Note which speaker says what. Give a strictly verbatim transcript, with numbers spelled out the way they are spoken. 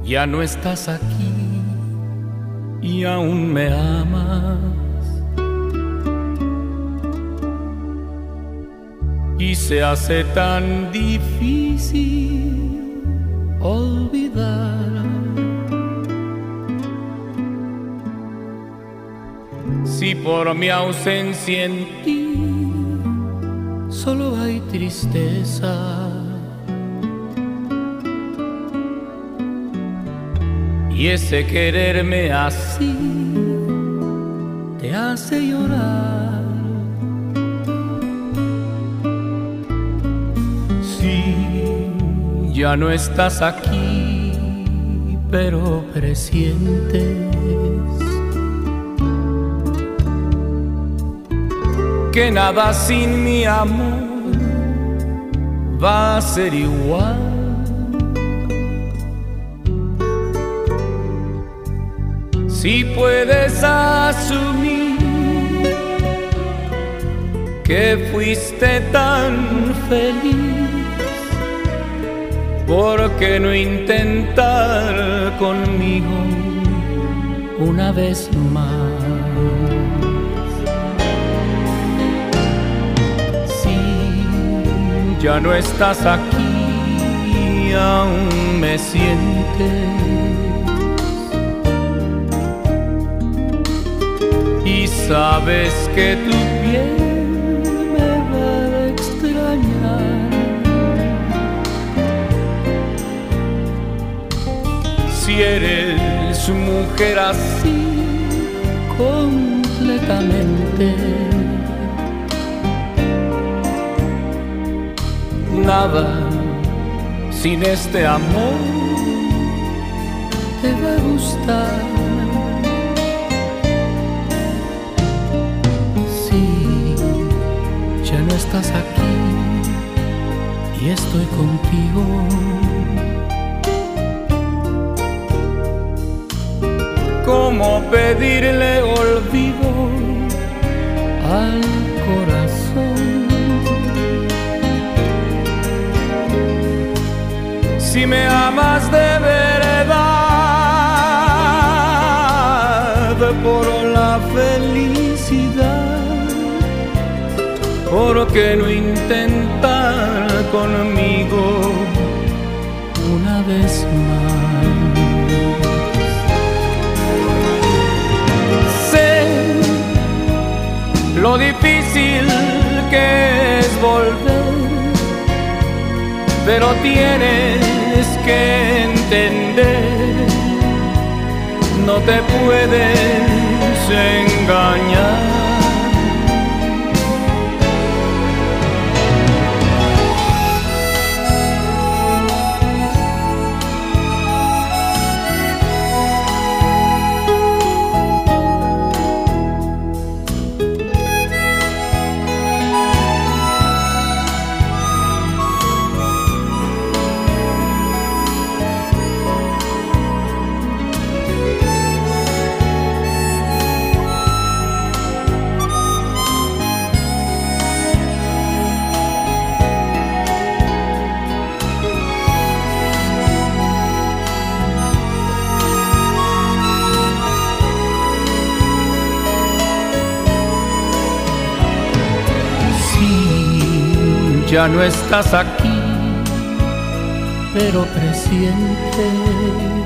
Speaker 1: Ya no estás aquí y aún me amas, y se hace tan difícil olvidar. Si por mi ausencia en ti solo hay tristeza, y ese quererme así te hace llorar. Sí, ya no estás aquí, pero presientes que nada sin mi amor va a ser igual. Si puedes asumir que fuiste tan feliz, ¿por qué no intentar conmigo una vez más? Si ya no estás aquí, aún me sientes, y sabes que tu piel me va a extrañar. Si eres mujer así completamente, nada sin este amor te va a gustar. Ya no estás aquí y estoy contigo. ¿Cómo pedirle olvido al corazón? Si me amas de verdad, por la felicidad, ¿por qué no intentar conmigo una vez más? Sé lo difícil que es volver, pero tienes que entender, no te puedes engañar. Ya no estás aquí, pero presientes